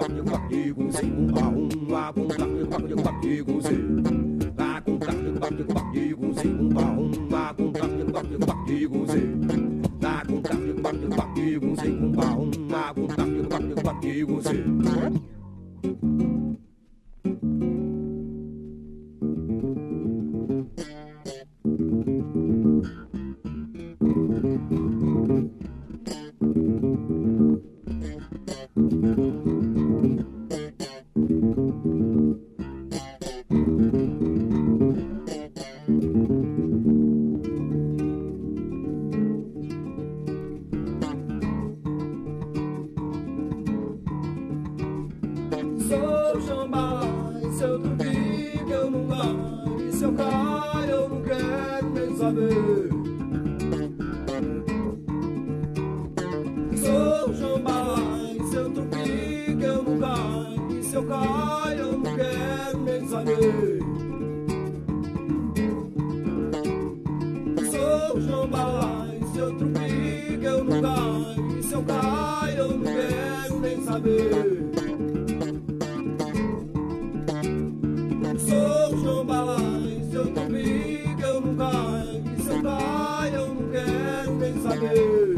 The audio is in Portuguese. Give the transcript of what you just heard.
Sou Jambalaya, se eu duvido eu não ganho, e se eu caio eu não quero nem saber. Sou Jambalaya, se eu duvido eu não ganho, e se eu caio eu não quero nem saber. Sou Jambalaya, se eu duvido eu não ganho, e se eu caio eu não quero nem saber. Sou Jambalaya, se eu comigo eu não caio, e se eu caio eu não quero nem saber.